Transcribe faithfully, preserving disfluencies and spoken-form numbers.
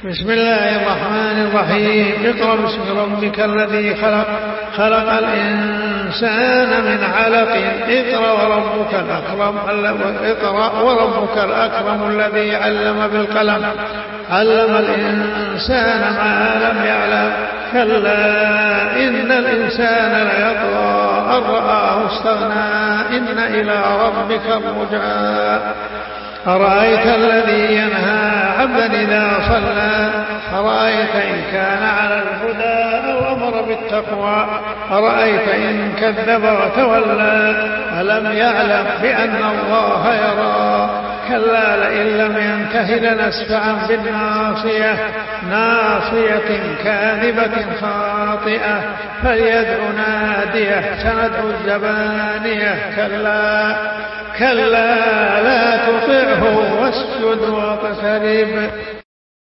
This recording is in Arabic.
بسم الله الرحمن الرحيم. اقرأ باسم ربك الذي خلق خلق الإنسان من علق اقرأ وربك الأكرم اقرأ وربك الأكرم الذي علم بالقلم علم الإنسان ما لم يعلم كلا إن الإنسان ليطغى أن رآه استغنى إن إلى ربك الرجعى أرأيت الذي ينهى عبدا إذا صلى أرأيت إن كان على الهدى أو أمر بالتقوى أرأيت إن كذب وتولى ألم يعلم بأن الله يرى كلا لئن لم ينته لنسفعا بالناصية ناصية كاذبة خاطئة فليدع ناديه سندع الزبانية كلا كلا لا تطعه واسجد واقترب